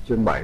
Chương 7.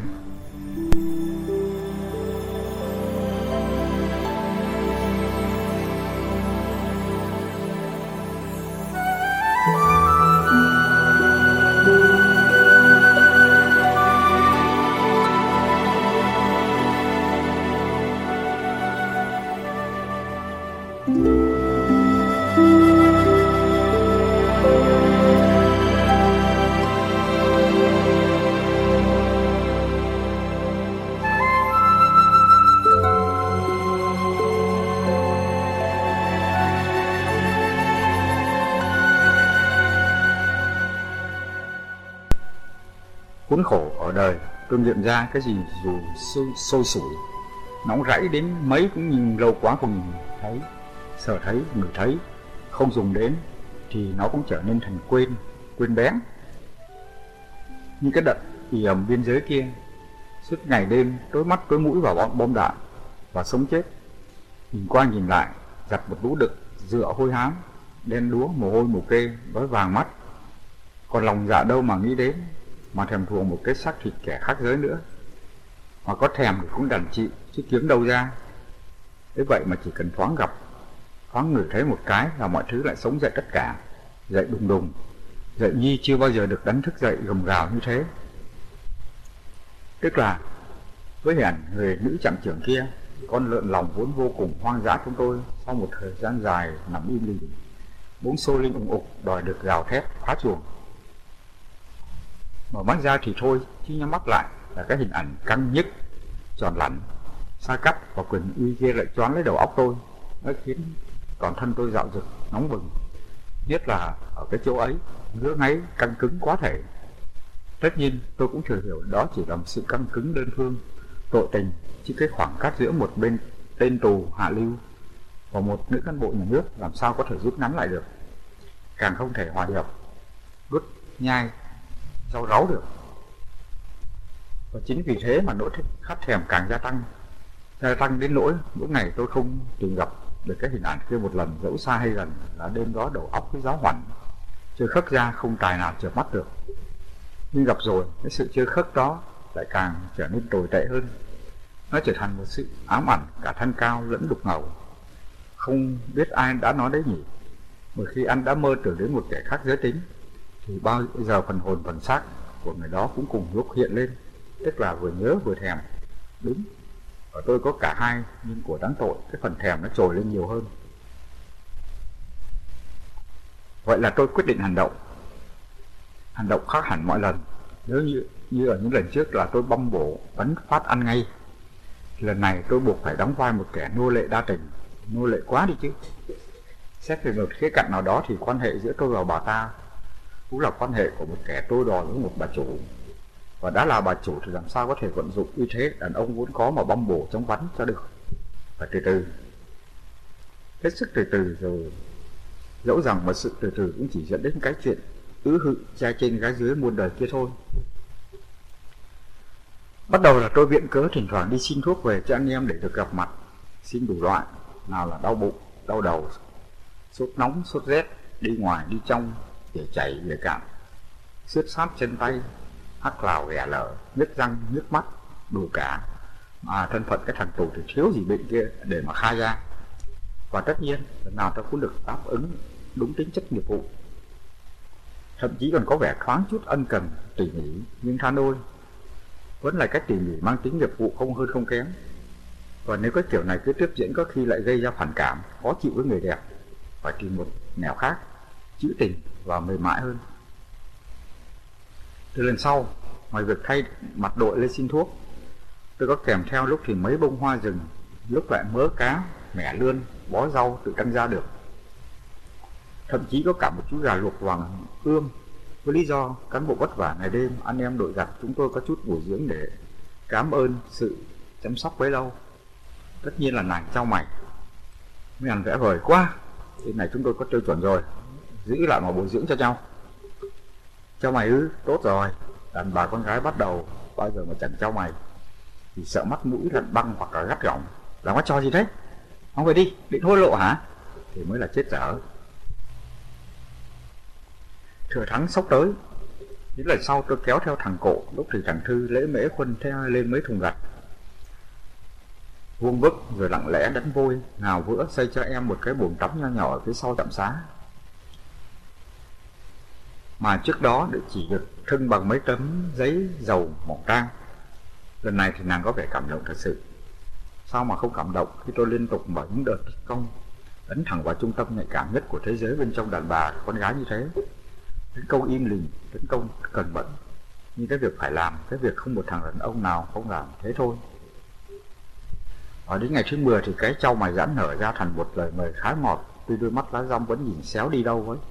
Khốn khổ ở đời, tôi nghiệm ra cái gì dù sôi sủi, nóng rẫy đến mấy cũng nhìn lâu quá không nhìn thấy, sợ thấy, ngửi thấy, không dùng đến thì nó cũng trở nên thành quên bén. Như cái đợt ì ầm biên giới kia, suốt ngày đêm tối mắt tối mũi vào bom đạn và sống chết. Nhìn qua nhìn lại, giặt một lũ đực dựa hôi hám, đen đúa mồ hôi mồ kê, đói vàng mắt. Còn lòng dạ đâu mà nghĩ đến, mà thèm thuồng một cái xác thịt kẻ khác giới nữa. Mà có thèm thì cũng đành chịu, chứ kiếm đâu ra. Thế vậy mà chỉ cần thoáng gặp, thoáng ngửi thấy một cái là mọi thứ lại sống dậy tất cả. Dậy đùng đùng, dậy như chưa bao giờ được đánh thức dậy gầm gào như thế. Tức là với hình ảnh người nữ trạm trưởng kia, con lợn lòng vốn vô cùng hoang dã trong tôi sau một thời gian dài nằm im lìm, bỗng sôi lên ủng ục đòi được gào thét phá chuồng. Mở mắt ra thì thôi, chứ nhắm mắt lại là cái hình ảnh căng nhức, tròn lạnh, xa cách và quyền uy kia lại choáng lấy đầu óc tôi. Nó khiến toàn thân tôi dạo dực, nóng bừng. Nhất là ở cái chỗ ấy, ngứa ngáy, căng cứng quá thể. Tất nhiên tôi cũng thừa hiểu đó chỉ là một sự căng cứng đơn phương, tội tình, chứ cái khoảng cách giữa một bên tên tù hạ lưu và một nữ cán bộ nhà nước làm sao có thể rút ngắn lại được. Càng không thể hòa hiệp, đút nhai rau ráu được. Và chính vì thế mà nỗi khát thèm càng gia tăng đến nỗi lúc này tôi không tìm gặp được cái hình ảnh kia một lần, dẫu xa hay gần, là đêm đó đầu óc cái giáo hoảnh, chưa khớp ra không tài nào chợp mắt được. Nhưng gặp rồi, cái sự chưa khớp đó lại càng trở nên tồi tệ hơn. Nó trở thành một sự ám ảnh cả thanh cao lẫn đục ngầu. Không biết ai đã nói đấy nhỉ, bởi khi anh đã mơ tưởng đến một kẻ khác giới tính thì bao giờ phần hồn phần xác của người đó cũng cùng lúc hiện lên, tức là vừa nhớ vừa thèm. Đúng, ở tôi có cả hai, nhưng của đáng tội cái phần thèm nó trồi lên nhiều hơn. Vậy là tôi quyết định hành động khác hẳn mọi lần. Nếu như ở những lần trước là tôi băm bổ bắn phát ăn ngay, thì lần này tôi buộc phải đóng vai một kẻ nô lệ đa tình. Nô lệ quá đi chứ. Xét về một khía cạnh nào đó thì quan hệ giữa tôi và bà ta cũng là quan hệ của một kẻ tôi đòi với một bà chủ. Và đã là bà chủ thì làm sao có thể vận dụng uy thế đàn ông vốn có mà băm bổ chống bắn cho được. Phải từ từ, hết sức từ từ rồi. Dẫu rằng mà sự từ từ cũng chỉ dẫn đến cái chuyện ứ hự trai trên gái dưới muôn đời kia thôi. Bắt đầu là tôi viện cớ thỉnh thoảng đi xin thuốc về cho anh em để được gặp mặt. Xin đủ loại, nào là đau bụng, đau đầu, sốt nóng, sốt rét, đi ngoài, đi trong, để chảy, để cạn, xước sát chân tay, hắc lào ghẻ lở, nhức răng, nhức mắt, đủ cả. Mà thân phận cái thằng tù thì thiếu gì bệnh kia để mà khai ra. Và tất nhiên, lần nào tôi cũng được đáp ứng đúng tính chất nghiệp vụ. Thậm chí còn có vẻ thoáng chút ân cần, tỉ mỉ, nhưng than ôi, vẫn là cách tỉ mỉ mang tính nghiệp vụ không hơn không kém. Và nếu cái kiểu này cứ tiếp diễn có khi lại gây ra phản cảm, khó chịu với người đẹp. Phải tìm một nẻo khác, trữ tình và mềm mại hơn. Từ lần sau, ngoài việc thay mặt đội lên xin thuốc, tôi có kèm theo lúc thì mấy bông hoa rừng, lúc lại mớ cá, mẻ lươn, bó rau tự tăng ra được. Thậm chí có cả một chú gà luộc vàng ươm, với lý do cán bộ vất vả ngày đêm anh em đội giặt chúng tôi có chút bồi dưỡng để cảm ơn sự chăm sóc bấy lâu. Tất nhiên là nàng trao mày, mấy anh vẽ vời quá, thế này chúng tôi có tiêu chuẩn rồi, giữ lại mà bồi dưỡng cho nhau. Trao mày ư? Tốt rồi. Đàn bà con gái bắt đầu bao giờ mà chẳng trao mày thì sợ mắt mũi lạnh băng hoặc là gắt gỏng. Làm cái trò gì thế? Ông về đi, định hôi lộ hả? Thì mới là chết dở. Thừa thắng sốc tới, Những lần sau tôi kéo theo thằng Cộ, lúc thì thằng Thư lễ mễ khuân theo lên mấy thùng gạch vuông vức, rồi lặng lẽ đánh vôi nào bữa xây cho em một cái bồn tắm nho nhỏ ở phía sau trạm xá, mà trước đó để chỉ được thưng bằng mấy tấm giấy dầu mỏng tang. Lần này thì nàng có vẻ cảm động thật sự. Sao mà không cảm động khi tôi liên tục mở những đợt công ấn thẳng vào trung tâm nhạy cảm nhất của thế giới bên trong đàn bà con gái như thế. Tấn công im lìm, tấn công cần mẫn, như cái việc phải làm, cái việc không một thằng đàn ông nào không làm, thế thôi. Ở đến ngày thứ 10 thì cái trau mày giãn nở ra thành một lời mời khá ngọt, tuy đôi mắt lá dong vẫn nhìn xéo đi đâu ấy.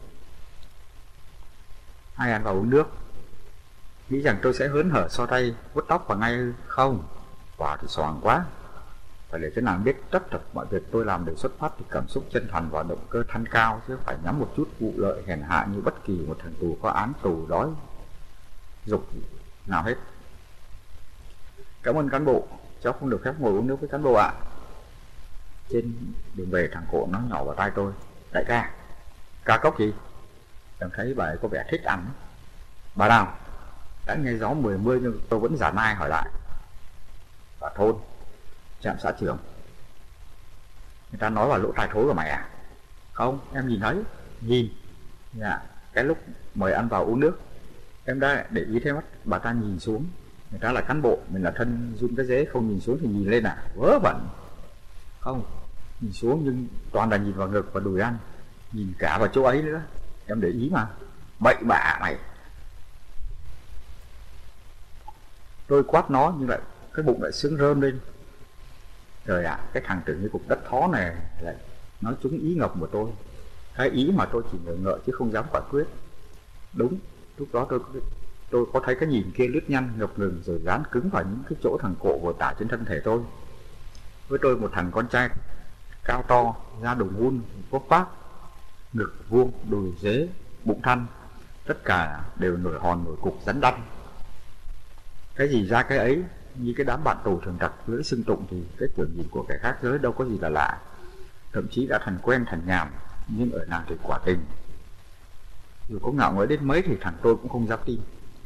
Hai ăn vào uống nước. Nghĩ rằng tôi sẽ hớn hở so tay vuốt tóc vào ngay không? Quả thì xoàng quá. Phải để cho nàng biết tất cả mọi việc tôi làm đều xuất phát từ cảm xúc chân thành và động cơ thanh cao, chứ phải nhắm một chút vụ lợi hèn hạ như bất kỳ một thằng tù có án tù đói dục nào hết. Cảm ơn cán bộ, cháu không được phép ngồi uống nước với cán bộ ạ. Trên đường về thằng Cộ nói nhỏ vào tai tôi: đại ca, ca cốc gì? Em thấy bà ấy có vẻ thích ăn. Bà nào? Đã nghe gió 10 nhưng tôi vẫn giả nai hỏi lại. Bà thôn, trạm xã trưởng. Người ta nói vào lỗ tai thối của mày à? Không, em nhìn thấy. Nhìn? Dạ, cái lúc mời ăn vào uống nước, em đã để ý thấy mắt bà ta nhìn xuống. Người ta là cán bộ, mình là thân run cái dế, không nhìn xuống thì nhìn lên à? Vớ vẩn. Không, nhìn xuống nhưng toàn là nhìn vào ngực và đùi ăn, nhìn cả vào chỗ ấy nữa. Em để ý mà. Bậy bạ mày. Tôi quát nó nhưng lại cái bụng lại sướng rơm lên. Trời ạ, cái thằng tưởng như cục đất thó này lại nói trúng ý ngọc của tôi. Cái ý mà tôi chỉ ngờ ngợ chứ không dám quả quyết. Đúng, lúc đó tôi có thấy cái nhìn kia lướt nhanh ngập ngừng rồi dán cứng vào những cái chỗ thằng Cộ vừa tả trên thân thể tôi. Với tôi một thằng con trai cao to, da đồng vun, vóc vác, ngực vuông, đùi dế, bụng thăn, tất cả đều nổi hòn nổi cục rắn đăn. Cái gì ra cái ấy, như cái đám bạn tù thường đặt lưỡi xưng tụng thì cái kiểu nhìn của kẻ khác giới đâu có gì là lạ. Thậm chí đã thành quen thành nhàm, nhưng ở nàng thì quả tình. Dù có ngạo nghễ đến mấy thì thằng tôi cũng không dám tin.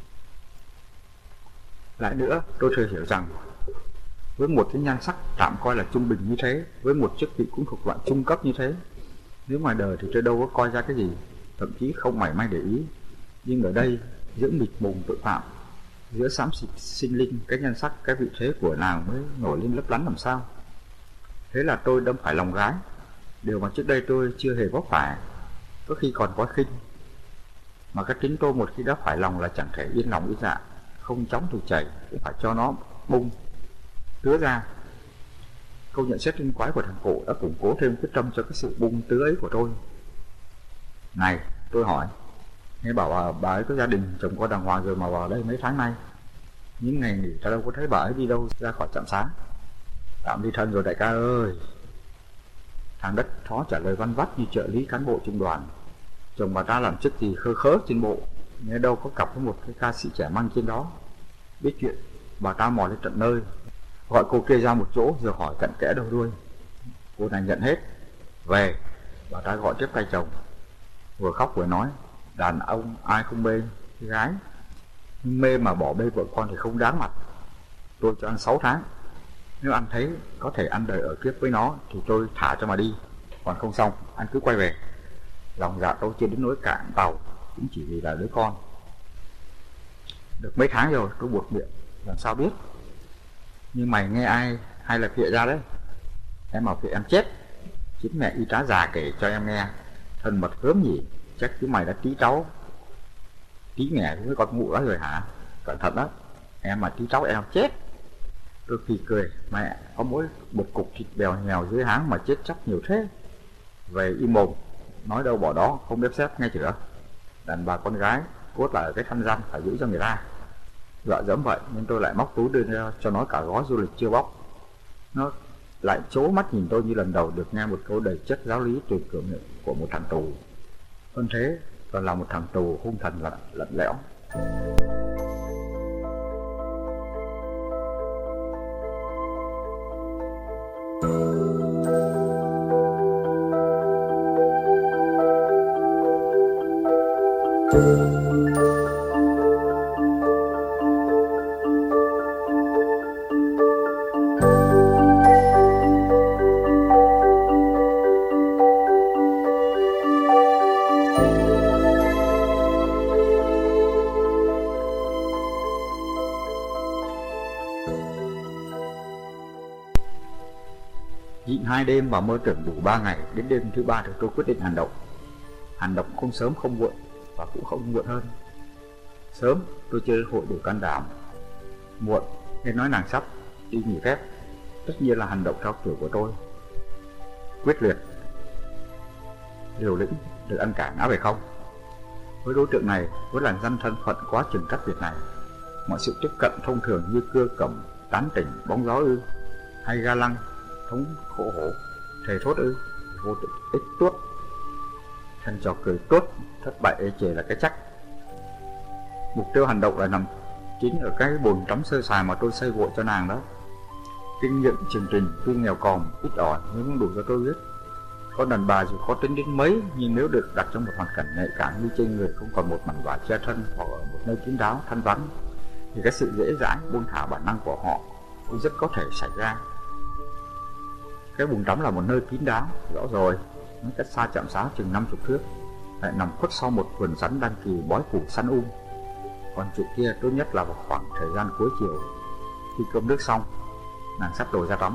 Lại nữa, tôi thừa hiểu rằng với một cái nhan sắc tạm coi là trung bình như thế, với một chức vị cũng thuộc loại trung cấp như thế, nếu ngoài đời thì tôi đâu có coi ra cái gì, thậm chí không mảy may để ý. Nhưng ở đây, giữa mịt mùng tội phạm, giữa xám xịt sinh linh, cái nhan sắc, cái vị thế của nàng mới nổi lên lấp lánh làm sao. Thế là tôi đâm phải lòng gái, điều mà trước đây tôi chưa hề vấp phải, có khi còn quá khinh. Mà cái tính tôi một khi đã phải lòng là chẳng thể yên lòng yên dạ, không chóng thì chảy, cũng phải cho nó bung tứa ra. Câu nhận xét linh quái của thằng Cộ đã củng cố thêm quyết tâm cho cái sự bung tứa ấy của tôi. Này, tôi hỏi, nghe bảo bà ấy có gia đình, chồng con đàng hoàng rồi mà vào đây mấy tháng nay. Những ngày nghỉ ta đâu có thấy bà ấy đi đâu ra khỏi trạm xá. Tạm đi thân rồi đại ca ơi. Thằng đất thó trả lời văn vắt như trợ lý cán bộ trung đoàn. Chồng bà ta làm chức gì khơ khớ trên bộ, nghe đâu có cặp với một cái ca sĩ trẻ măng trên đó. Biết chuyện, bà ta mò lên tận nơi, gọi cô kia ra một chỗ rồi hỏi cặn kẽ đầu đuôi. Cô này nhận hết. Về, bà ta gọi tiếp tay chồng, vừa khóc vừa nói, đàn ông ai không mê gái, nhưng mê mà bỏ bê vợ con thì không đáng mặt. Tôi cho ăn 6 tháng, nếu anh thấy có thể ăn đời ở kiếp với nó thì tôi thả cho mà đi, còn không xong anh cứ quay về. Lòng dạ tôi chưa đến nỗi cạn tàu, cũng chỉ vì là đứa con. Được mấy tháng rồi tôi buột miệng, làm sao biết. Nhưng mày nghe ai hay là phịa ra đấy. Em bảo phịa em chết. Chính mẹ y tá già kể cho em nghe. Thân mật gớm nhỉ, chắc chứ mày đã tí cháu tí mẹ với con mụ đó rồi hả? Cẩn thận đó, em mà tí cháu em chết. Tôi phì cười, mẹ có mỗi một cục thịt bèo nhèo dưới háng mà chết chắc nhiều thế. Về im mồm, nói đâu bỏ đó, không bếp xếp nghe chưa. Đàn bà con gái cốt là cái khăn răn phải giữ cho người ta. Dọa dẫm vậy nên tôi lại móc túi đưa ra cho nó cả gói du lịch chưa bóc. Nó lại trố mắt nhìn tôi như lần đầu được nghe một câu đầy chất giáo lý từ cửa miệng của một thằng tù. Hơn thế còn là một thằng tù hung thần và lạnh lẽo. Nhịn 2 đêm và mơ tưởng đủ 3 ngày, đến đêm thứ 3 thì tôi quyết định hành động. Hành động không sớm không muộn và cũng không muộn hơn. Sớm tôi chơi hội đủ can đảm, muộn nên nói nàng sắp đi nghỉ phép. Tất nhiên là hành động theo kiểu của tôi, quyết liệt, liều lĩnh, được ăn cả ngã về không. Với đối tượng này, với làn danh thân phận quá chừng cách biệt này, mọi sự tiếp cận thông thường như cưa cẩm, tán tỉnh, bóng gió ư, hay ga lăng, thống khổ hổ, thề thốt ư, vô tự ích tuốt, thân trò cười tuốt, thất bại ê chề là cái chắc. Mục tiêu hành động lại nằm chính ở cái bồn tắm sơ sài mà tôi xây vội cho nàng đó. Kinh nghiệm chương trình tuy nghèo còm, ít ỏi nhưng cũng đủ cho tôi biết. Con đàn bà dù khó tính đến mấy, nhưng nếu được đặt trong một hoàn cảnh nhạy cảm như trên người không còn một mảnh vải che thân hoặc ở một nơi kín đáo, thanh vắng, thì cái sự dễ dãi, buông thả bản năng của họ cũng rất có thể xảy ra. Cái bồn tắm là một nơi kín đáo, rõ rồi, nó cách xa trạm xá chừng 50 thước, lại nằm khuất sau một vườn sắn đang kỳ bói củ sắn Còn chuyện kia tốt nhất là vào khoảng thời gian cuối chiều, khi cơm nước xong, nàng sắp đổ ra tắm.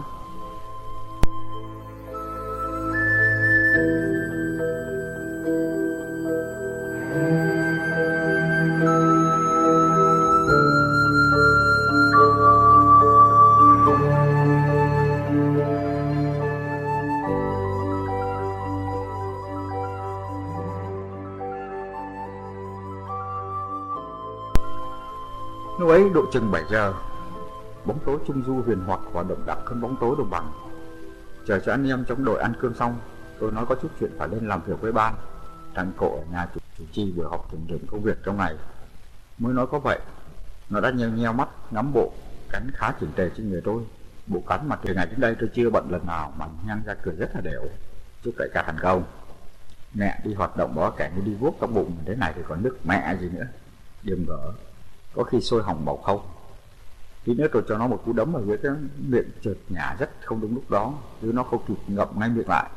Lúc ấy độ chừng 7 giờ, bóng tối trung du huyền hoặc và đậm đặc hơn bóng tối đồng bằng. Chờ cho anh em trong đội ăn cơm xong, tôi nói có chút chuyện phải lên làm việc với ban. Thằng Cộ ở nhà chủ trì buổi họp kiểm điểm công việc trong ngày. Mới nói có vậy, nó đã nheo nheo mắt ngắm bộ cánh khá chỉnh tề trên người tôi. Bộ cánh mà từ ngày đến đây tôi chưa bận lần nào mà nhăn ra cười rất là đều. Chúc đại ca thành công. Mẹ đi hoạt động đó kẻ như đi vuốt trong bụng, thế này thì còn nước mẹ gì nữa. Điềm gỡ, có khi sôi hỏng bầu không. Tí nữa tôi cho nó một cú đấm ở dưới cái miệng chợt nhả rất không đúng lúc đó, chứ nó không kịp ngậm ngay miệng lại.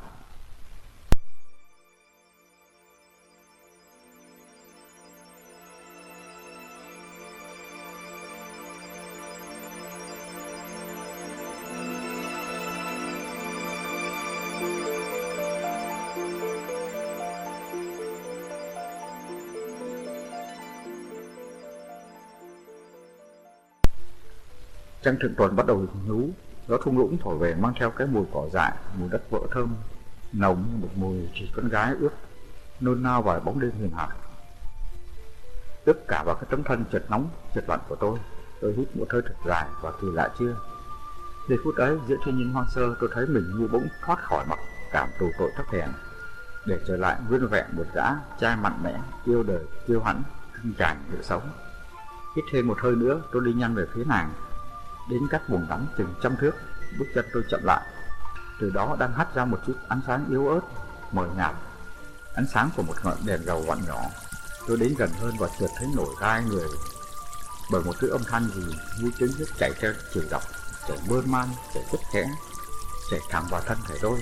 Trăng thượng tuần bắt đầu nhú, gió thung lũng thổi về mang theo cái mùi cỏ dại, mùi đất vỡ thơm, nồng như một mùi thì con gái ướt, nôn nao vào bóng đêm huyền ảo. Ướp cả vào cái tấm thân chợt nóng, chợt lạnh của tôi hít một hơi thật dài và kỳ lạ chưa. Giây phút ấy giữa thiên nhiên hoang sơ, tôi thấy mình như bỗng thoát khỏi mặc cảm tù tội thấp hèn, để trở lại nguyên vẹn một gã trai mạnh mẽ, yêu đời, kiêu hãnh, cưng trải sự sống. Hít thêm một hơi nữa, tôi đi nhanh về phía nàng. Đến cách buồng tắm chừng 100 thước, bước chân tôi chậm lại. Từ đó đang hắt ra một chút ánh sáng yếu ớt, mờ nhạt, ánh sáng của một ngọn đèn dầu vặn nhỏ. Tôi đến gần hơn và chợt thấy nổi gai người bởi một thứ âm thanh gì như tiếng nước chảy theo chiều dọc, chảy mơn man, chảy rất khẽ, chảy thẳng vào thân thể tôi.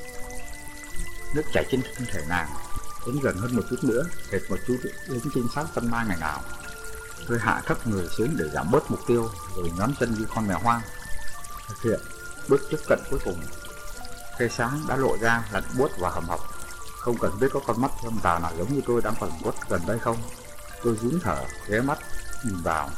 Nước chảy trên thân thể nàng. Đến gần hơn một chút nữa, hệt một chút đến trinh sát tân mai ngày nào. Tôi hạ thấp người xuống để giảm bớt mục tiêu, rồi nhón chân như con mèo hoang, thực hiện bước tiếp cận cuối cùng. Cây sáng đã lộ ra lạnh buốt và hầm hập. Không cần biết có con mắt trong tàu nào giống như tôi đang còn quất gần đây không. Tôi rúm thở, ghé mắt nhìn vào,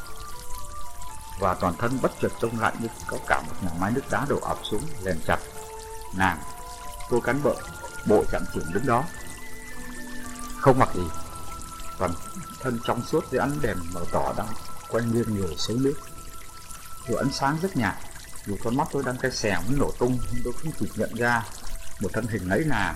và toàn thân bất chợt trông lạnh như có cả một nhà máy nước đá đổ ập xuống lèn chặt. Nàng, cô cán bộ chạm chưởng đứng đó, không mặc gì, toàn thân trong suốt dưới ánh đèn màu đỏ đang quay nghiêng người xuống nước. Dù ánh sáng rất nhạt, dù con mắt tôi đang cay xè muốn nổ tung, nhưng tôi không kịp nhận ra một thân hình ấy là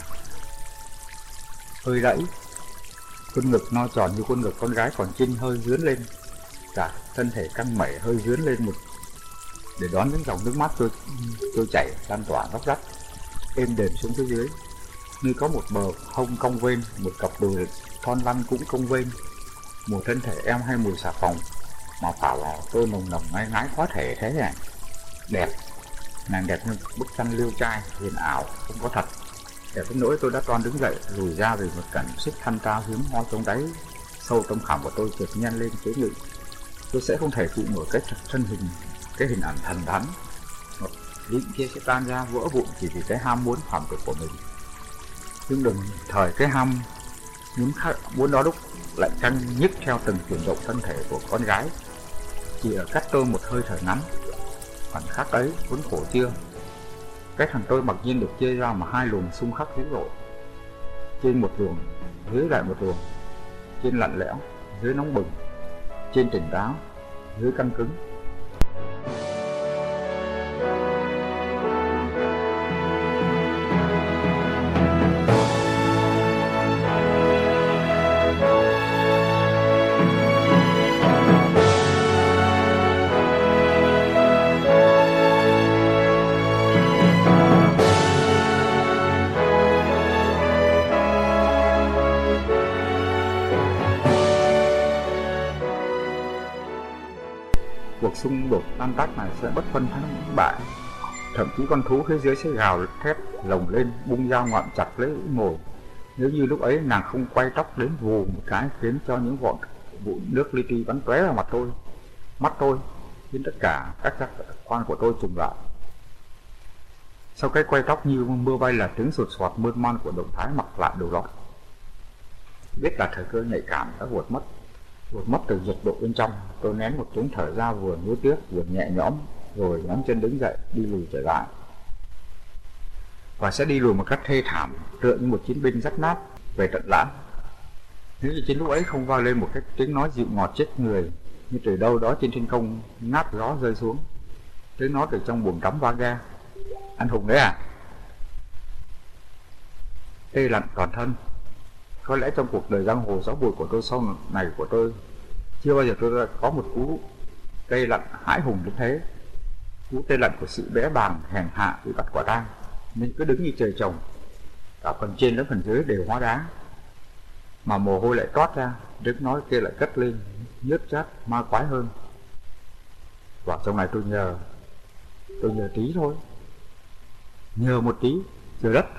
hơi đẫy, khuôn ngực no tròn như khuôn ngực con gái còn trinh hơi dướn lên, cả thân thể căng mẩy hơi dướn lên một để đón những dòng nước mắt tôi chảy lan tỏa róc rách êm đềm xuống phía dưới. Như có một bờ hông cong vênh, một cặp đùi thon lăn cũng cong vênh, một thân thể em hay mùi xà phòng mà phả vào tôi nồng nồng ngai ngái quá thể thế này. Đẹp, nàng đẹp như bức tranh liêu trai huyền ảo, không có thật. Để đến nỗi tôi đã toan đứng dậy, lùi ra vì một cảm xúc thanh cao hiếm hoi trong đáy sâu trong khảm của tôi chợt nhen lên chế ngự. Tôi sẽ không thể chịu nổi cái hình ảnh thần thánh, định kia sẽ tan ra vỡ vụn chỉ vì cái ham muốn phạm tục của mình. Nhưng đừng thời cái ham muốn đó lúc lại căng nhức theo từng chuyển động thân thể của con gái, chỉ ở cách tôi một hơi thở ngắn. Khoảnh khắc ấy khốn khổ chưa? Cái thằng tôi mặc nhiên được chia ra mà hai luồng xung khắc dữ dội, trên một luồng, dưới lại một luồng, trên lạnh lẽo, dưới nóng bừng, trên tỉnh táo, dưới căng cứng. Cuộc xung đột tan tác này sẽ bất phân thắng bại, thậm chí con thú phía dưới sẽ gào thét lồng lên bung dao ngoạm chặt lấy mồi. Nếu như lúc ấy nàng không quay tóc đến vù một cái khiến cho những vụn nước li ti bắn tóe vào mắt tôi, khiến tất cả các giác quan của tôi trùng lại. Sau cái quay tóc như mưa bay là tiếng sột soạt mơn man của động thái mặc lại đồ lót. Biết là thời cơ nhạy cảm đã vụt mất từ nhiệt độ bên trong. Tôi nén một tiếng thở ra vừa nuối tiếc vừa nhẹ nhõm, rồi nhón chân đứng dậy đi lùi trở lại, và sẽ đi lùi một cách thê thảm, tựa như một chiến binh rách nát về tận lãng. Nếu như trên lúc ấy không vang lên một cái tiếng nói dịu ngọt chết người, như từ đâu đó trên thiên không ngát gió rơi xuống, tiếng nói từ trong buồng tắm vang ra: "Anh Hùng đấy à?" Tê lạnh toàn thân. Có lẽ trong cuộc đời giang hồ gió bụi của tôi sau này của tôi, chưa bao giờ tôi đã có một cú tê lạnh hãi hùng đến thế. Cú tê lạnh của sự bẽ bàng hèn hạ bị bắt quả tang, nên cứ đứng như trời trồng, cả phần trên lẫn phần dưới đều hóa đá, mà mồ hôi lại toát ra, tiếng nói kia lại cất lên nhớt chát ma quái hơn. Và trong này tôi nhờ tí thôi, nhờ một tí trời đất.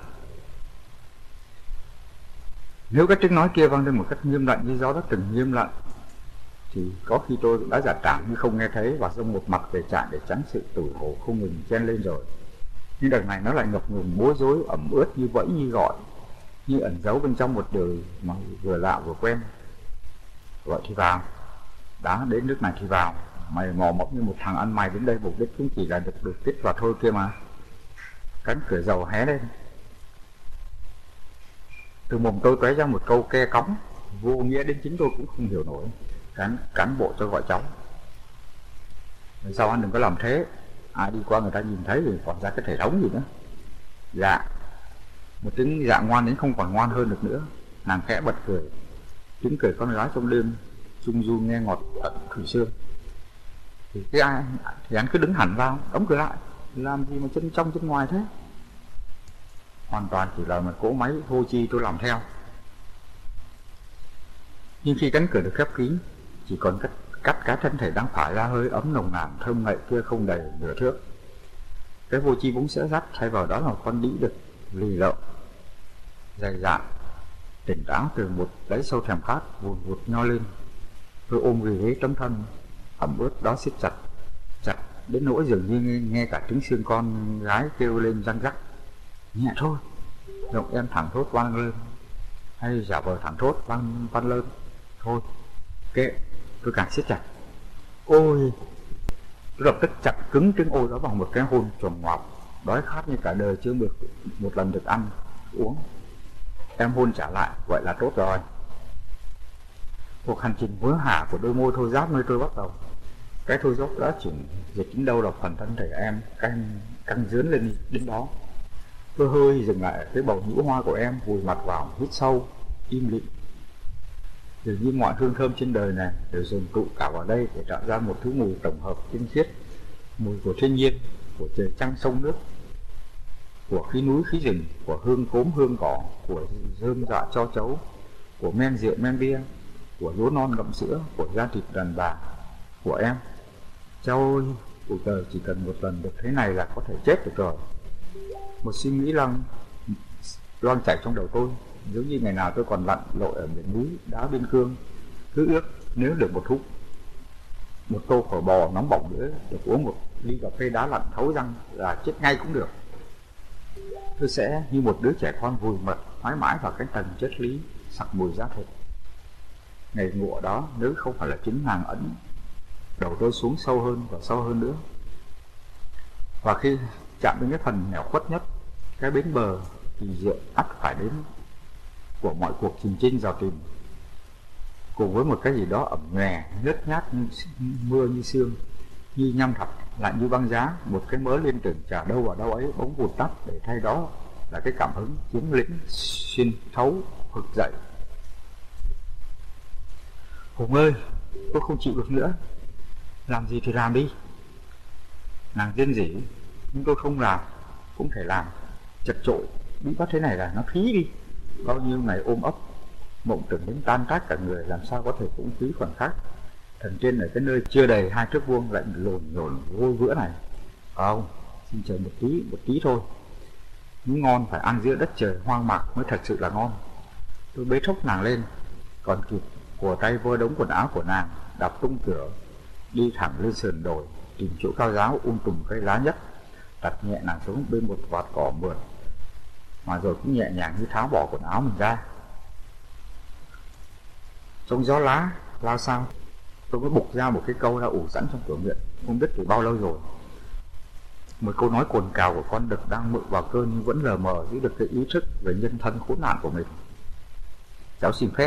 Nếu cái tiếng nói kia vang lên một cách nghiêm lạnh như gió đã từng nghiêm lạnh, thì có khi tôi đã giả tạm như không nghe thấy và xông một mặt về trại để tránh sự tủi hổ không ngừng chen lên rồi. Nhưng đằng này nó lại ngập ngừng bối rối, ẩm ướt như vẫy như gọi, như ẩn giấu bên trong một đời mà vừa lạ vừa quen. Gọi thì vào, đã đến nước này thì vào. Mày mò mẫm như một thằng ăn mày đến đây mục đích cũng chỉ là được đột kích vào thôi kia mà. Cánh cửa dầu hé lên, từ mồm tôi tóe ra một câu ke cóng vô nghĩa đến chính tôi cũng không hiểu nổi. Cán bộ cho gọi cháu: "Sao anh đừng có làm thế, ai đi qua người ta nhìn thấy thì còn ra cái thể thống gì nữa." "Dạ." Một tiếng dạ ngoan đến không còn ngoan hơn được nữa. Nàng khẽ bật cười, tiếng cười con gái trong đêm trung du nghe ngọt tận khử xương. Thì anh cứ đứng hẳn vào, đóng cửa lại, làm gì mà chân trong chân ngoài thế? Hoàn toàn chỉ là một cỗ máy vô tri tôi làm theo. Nhưng khi cánh cửa được khép kín, chỉ còn cắt cái thân thể đang phả ra hơi ấm nồng nàn thơm ngậy kia không đầy nửa thước. Cái vô tri bỗng sẽ dắt thay vào đó là một con đĩ đực lì lợm, dày dạn, tỉnh táo từ một đáy sâu thèm khát vụt vụt nho lên. Tôi ôm ghế tấm thân ẩm ướt đó siết chặt đến nỗi dường như nghe cả tiếng xương con gái kêu lên răng rắc: "Nhẹ thôi." Giọng em thẳng thốt vang lên, hay giả vờ thẳng thốt vang lên: "Thôi kệ." Tôi càng siết chặt. Ôi! Tôi lập tức chặt cứng tiếng ôi đó bằng một cái hôn tròn ngoạp, đói khát như cả đời chưa được một lần được ăn uống. Em hôn trả lại, vậy là tốt rồi. Cuộc hành trình hối hả của đôi môi thô ráp nơi tôi bắt đầu. Cái thôi dốc đã chuyển dịch đến đâu là phần thân thể em căng dướn lên đến đó. Tôi hơi dừng lại cái bầu nhũ hoa của em, vùi mặt vào, hít sâu, im lặng. Dường như mọi hương thơm trên đời này đều dồn tụ cả vào đây để tạo ra một thứ mùi tổng hợp tinh khiết, mùi của thiên nhiên, của trời trăng sông nước, của khí núi khí rừng, của hương cốm hương cỏ, của rơm rạ cho chấu, của men rượu men bia, của lúa non ngậm sữa, của da thịt đàn bà, của em. Cháu ơi, cuộc đời chỉ cần một lần được thế này là có thể chết được rồi. Một suy nghĩ loang chảy trong đầu tôi, giống như ngày nào tôi còn lặn lội ở miền núi đá biên cương, cứ ước nếu được một tô phở bò nóng bỏng nữa, được uống một ly cà phê đá lạnh thấu răng là chết ngay cũng được. Tôi sẽ như một đứa trẻ con vùi mật mãi mãi vào cái tầng chất lý sặc mùi da thịt. Ngày ngủ đó nếu không phải là chính nàng ẩn đầu tôi xuống sâu hơn và sâu hơn nữa. Và khi chạm đến cái phần nghèo khuất nhất, cái bến bờ, thì rượu ắt phải đến của mọi cuộc trình chinh dò tìm, cùng với một cái gì đó ẩm nhòe, nhớt nhát như mưa như sương, như nhăm thạch, lại như băng giá. Một cái mớ liên tưởng chả đâu vào đâu ấy bỗng vụt tắt, để thay đó là cái cảm hứng chiếm lĩnh xuyên thấu vực dậy. Hùng ơi, tôi không chịu được nữa, làm gì thì làm đi. Nàng rên rỉ, nhưng tôi không làm, cũng thể làm. Chật chội, bị bắt thế này là nó phí đi. Bao nhiêu ngày ôm ấp, mộng tưởng đến tan tác cả người, làm sao có thể cũng phí khoảnh khắc. Thần trên ở cái nơi chưa đầy 2 thước vuông lại lồn nhồn vôi vữa này. Không, xin chờ một tí thôi. Những ngon phải ăn giữa đất trời hoang mạc mới thật sự là ngon. Tôi bế thốc nàng lên, còn kịp của tay vơ đống quần áo của nàng, đạp tung cửa, đi thẳng lên sườn đồi, tìm chỗ cao giáo tùm cây lá nhất, đặt nhẹ nàng xuống bên một vạt cỏ mượt, mà rồi cũng nhẹ nhàng như tháo bỏ quần áo mình ra. Trong gió lá lao sao, tôi mới bục ra một cái câu đã ủ sẵn trong cửa miệng, không biết từ bao lâu rồi. Một câu nói cồn cào của con đực đang mự vào cơn nhưng vẫn lờ mờ giữ được cái ý thức về nhân thân khốn nạn của mình. Cháu xin phép.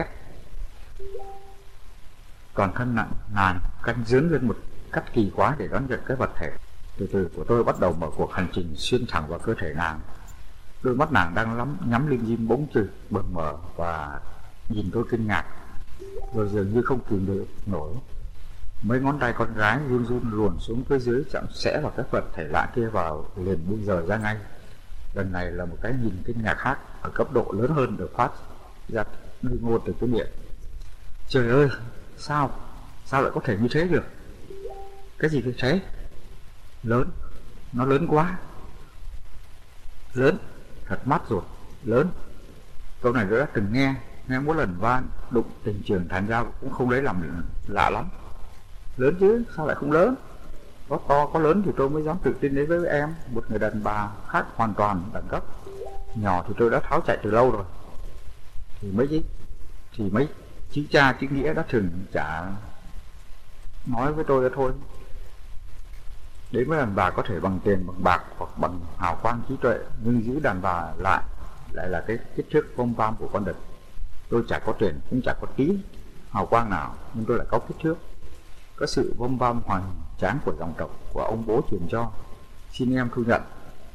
Còn thân nặng nàng canh dướn lên một cách kỳ quá để đón nhận cái vật thể. Từ từ của tôi bắt đầu mở cuộc hành trình xuyên thẳng vào cơ thể nàng. Đôi mắt nàng đang nhắm lim dim bỗng trừ bừng mở và nhìn tôi kinh ngạc, rồi dường như không kìm được nổi. Mấy ngón tay con gái run run luồn xuống phía dưới, chạm sẽ vào cái vật thể lạ kia vào liền buông rời ra ngay. Lần này là một cái nhìn kinh ngạc khác ở cấp độ lớn hơn được phát ra ngây ngô từ cái miệng. Trời ơi, sao lại có thể như thế được? Cái gì thế? Lớn, nó lớn quá. Lớn, thật mắt ruột, lớn. Câu này tôi đã từng nghe mỗi lần van đụng tình trường, thành ra cũng không lấy làm lạ lắm. Lớn chứ, sao lại không lớn? Có to, có lớn thì tôi mới dám tự tin đến với em, một người đàn bà khác hoàn toàn đẳng cấp. Nhỏ thì tôi đã tháo chạy từ lâu rồi. Thì mấy chữ cha chữ nghĩa đã thường chả nói với tôi đó thôi. Đến với đàn bà có thể bằng tiền, bằng bạc hoặc bằng hào quang trí tuệ, nhưng giữ đàn bà lại là cái kích thước vom vam của con đực. Tôi chả có tiền, cũng chả có tí hào quang nào, nhưng tôi lại có kích thước, có sự vom vam hoành tráng của dòng tộc của ông bố truyền cho. Xin em thu nhận.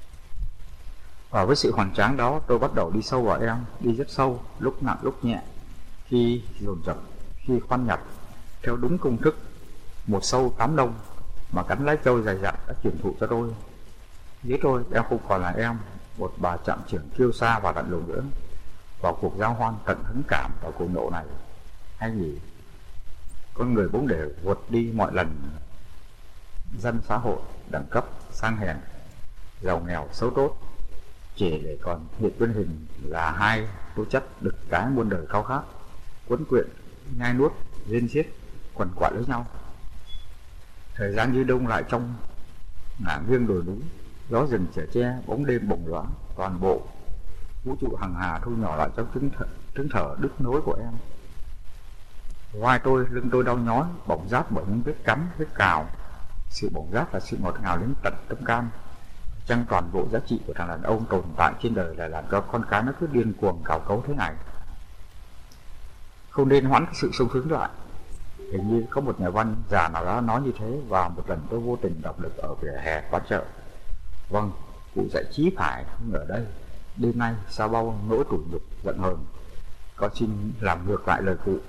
Và với sự hoành tráng đó, tôi bắt đầu đi sâu vào em, đi rất sâu, lúc nặng lúc nhẹ, khi dồn dập, khi khoan nhặt, theo đúng công thức một sâu 8 đông mà cắn lái trâu dày dặn đã truyền thụ cho tôi. Dưới tôi, em không còn là em, một bà trạm trưởng kiêu sa và lạnh lùng nữa. Vào cuộc giao hoan tận hứng cảm và cuồng nộ này, hay nhỉ, con người bỗng để vượt đi mọi lần dân xã hội, đẳng cấp, sang hèn, giàu nghèo, xấu tốt, chỉ để còn hiện nguyên hình là hai tố chất đực cái muôn đời khao khát, quấn quyện, nhai nuốt, rên xiết, quằn quại lấy nhau. Thời gian như đông lại trong ngả nghiêng đồi núi, gió rừng chở che, bóng đêm bồng loáng, toàn bộ vũ trụ hằng hà thu nhỏ lại trong tiếng thở đứt nối của em. Vai tôi, lưng tôi đau nhói, bỏng rát bởi những vết cắn, vết cào. Sự bỏng rát là sự ngọt ngào đến tận tâm can. Chăng toàn bộ giá trị của thằng đàn ông tồn tại trên đời là làm cho con cái nó cứ điên cuồng cào cấu thế này. Không nên hoãn cái sự sung sướng lại. Hình như có một nhà văn già nào đó nói như thế, và một lần tôi vô tình đọc được ở vỉa hè quán chợ. Vâng, cụ dạy chí phải không ở đây. Đêm nay sao bao nỗi tủi nhục giận hờn, con xin làm ngược lại lời cụ.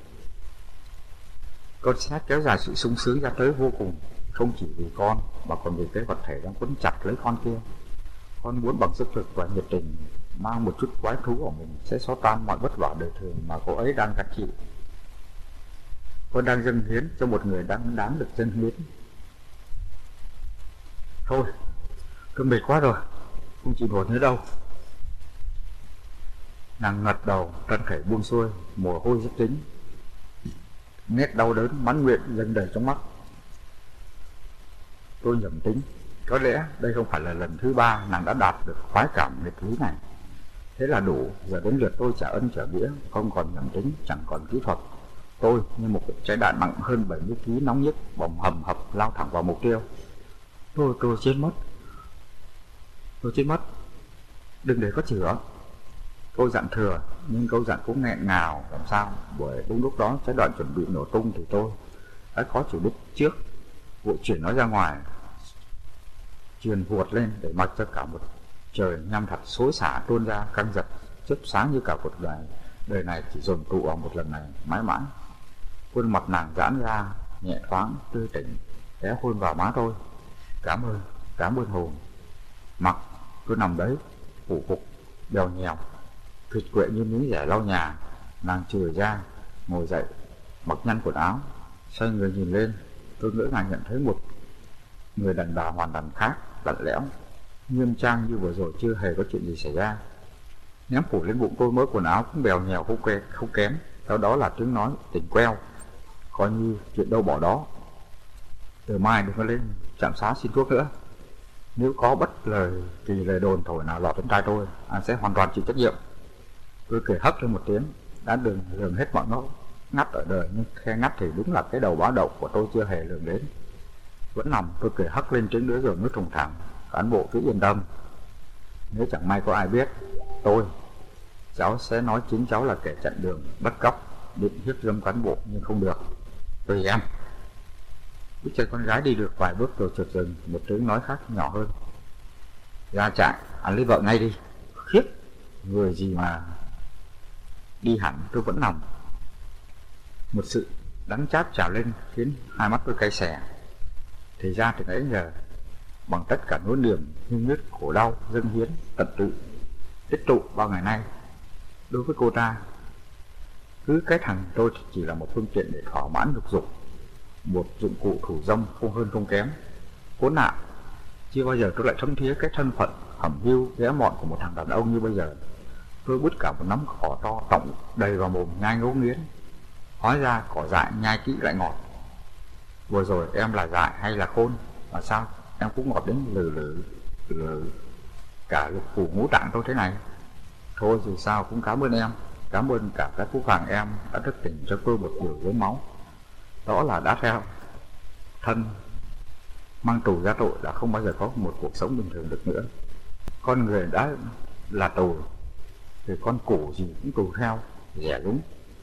Con sẽ kéo dài sự sung sướng ra tới vô cùng, không chỉ vì con mà còn vì cái vật thể đang quấn chặt lấy con kia. Con muốn bằng sức lực và nhiệt tình mang một chút quái thú của mình sẽ xóa tan mọi vất vả đời thường mà cô ấy đang gánh chịu. Con đang dâng hiến cho một người đáng được dâng hiến. Thôi, tôi mệt quá rồi, không chịu nổi nữa đâu. Nàng ngật đầu, thân thể buông xuôi, mồ hôi rất dính, nét đau đớn mãn nguyện dâng đầy trong mắt. Tôi nhầm tính, Có lẽ đây không phải là lần thứ 3 nàng đã đạt được khoái cảm nghịch lý này. Thế là đủ, giờ đến lượt tôi trả ân trả nghĩa, không còn nhầm tính, chẳng còn kỹ thuật. Tôi như một trái đạn nặng hơn 70 kg nóng nhức, bồng hầm hập lao thẳng vào mục tiêu. Tôi chết mất. Tôi chết mất. Đừng để có chữa. Tôi dặn thừa, nhưng câu dặn cũng nghẹn ngào làm sao, bởi đúng lúc đó trái đạn chuẩn bị nổ tung thì tôi đã có chủ đích trước, vội chuyển nó ra ngoài, truyền vuột lên để mặc cho cả một trời nham thạch xối xả tuôn ra căng giật, chớp sáng như cả cuộc đời này chỉ dồn tụ vào một lần này mãi mãi. Khuôn mặt nàng giãn ra, nhẹ thoáng, tươi tỉnh, khẽ hôn vào má tôi. Cảm ơn hồn. Mặc tôi nằm đấy, phủ phục, bèo nhèo, thịt quệ như miếng rẻ lau nhà. Nàng chửi ra, ngồi dậy, mặc nhăn quần áo, xoay người nhìn lên. Tôi ngỡ ngàng nhận thấy một người đàn bà hoàn toàn khác, lạnh lẽo, nghiêm trang như vừa rồi chưa hề có chuyện gì xảy ra. Ném phủ lên bụng tôi mớ quần áo cũng bèo nhèo không kém. Sau đó là tiếng nói tỉnh queo, coi như chuyện đâu bỏ đó. Từ mai đừng có lên trạm xá xin thuốc nữa. Nếu có bất lời đồn thổi nào lọt đến tai tôi, anh sẽ hoàn toàn chịu trách nhiệm. Tôi cười hất lên một tiếng, đã lường hết mọi ngắt ở đời, nhưng khe ngắt thì đúng là cái đầu báo động của tôi chưa hề lường đến. Vẫn nằm, tôi cười hất lên tiếng nữa rồi nước thùng thẳng. Cán bộ cứ yên tâm, nếu chẳng may có ai biết, cháu sẽ nói chính cháu là kẻ chặn đường, bắt cóc, định hiếp dâm cán bộ, nhưng không được. Tùy em. Bước chân con gái đi được vài bước rồi chợt dừng, một tiếng nói khác nhỏ hơn. Ra trại, anh lấy vợ ngay đi. Khiếp, người gì mà đi hẳn. Tôi vẫn nằm. Một sự đắng chát trào lên khiến hai mắt tôi cay xè. Thì ra từ nãy giờ, bằng tất cả nỗi niềm hương huyết khổ đau dâng hiến tận tụy tích tụ bao ngày nay, đối với cô ta, cứ cái thằng tôi chỉ là một phương tiện để thỏa mãn dục, một dụng cụ thủ dâm không hơn không kém. Khốn nạn, chưa bao giờ tôi lại thấm thía cái thân phận hẩm hiu ghé mọn của một thằng đàn ông như bây giờ. Tôi bứt cả một nắm cỏ to tổng đầy vào mồm nhai ngấu nghiến. Hóa ra cỏ dại nhai kỹ lại ngọt. Vừa rồi em là dại hay là khôn mà sao em cũng ngọt đến lử cả lục phủ ngũ tạng tôi thế này. Thôi dù sao cũng cảm ơn em, cảm ơn cả cái phú vàng em đã thức tỉnh cho tôi một điều dưới máu, đó là đã theo thân mang tù ra tội đã không bao giờ có một cuộc sống bình thường được nữa. Con người đã là tù thì con củ gì cũng tù theo, rẻ đúng.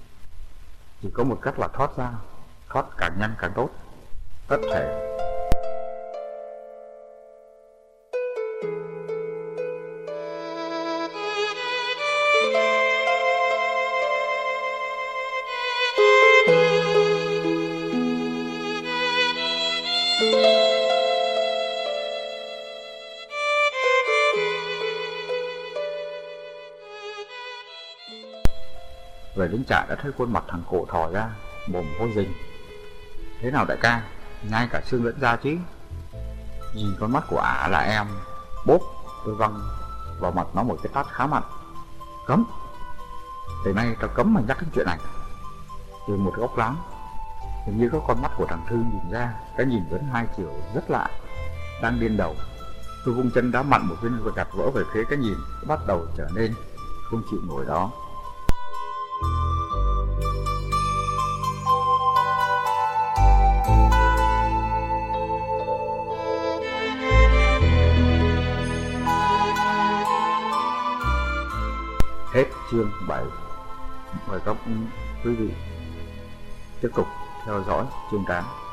Chỉ có một cách là thoát ra, thoát càng nhanh càng tốt. Tất thể về đến trại đã thấy khuôn mặt thằng cổ thò ra, mồm hôi rình. Thế nào đại ca, ngay cả xương lẫn da chứ? Nhìn con mắt của ả là em. Bốp, tôi văng vào mặt nó một cái tát khá mạnh. Cấm, từ nay tao cấm mày nhắc đến chuyện này. Từ một góc láng, hình như có con mắt của thằng Thư nhìn ra, cái nhìn vẫn hai chiều rất lạ, đang điên đầu. Tôi vung chân đá mạnh một viên gạch vỡ về phía cái nhìn, bắt đầu trở nên không chịu nổi đó. Hết chương 7. Mời các quý vị tiếp tục theo dõi chương 8.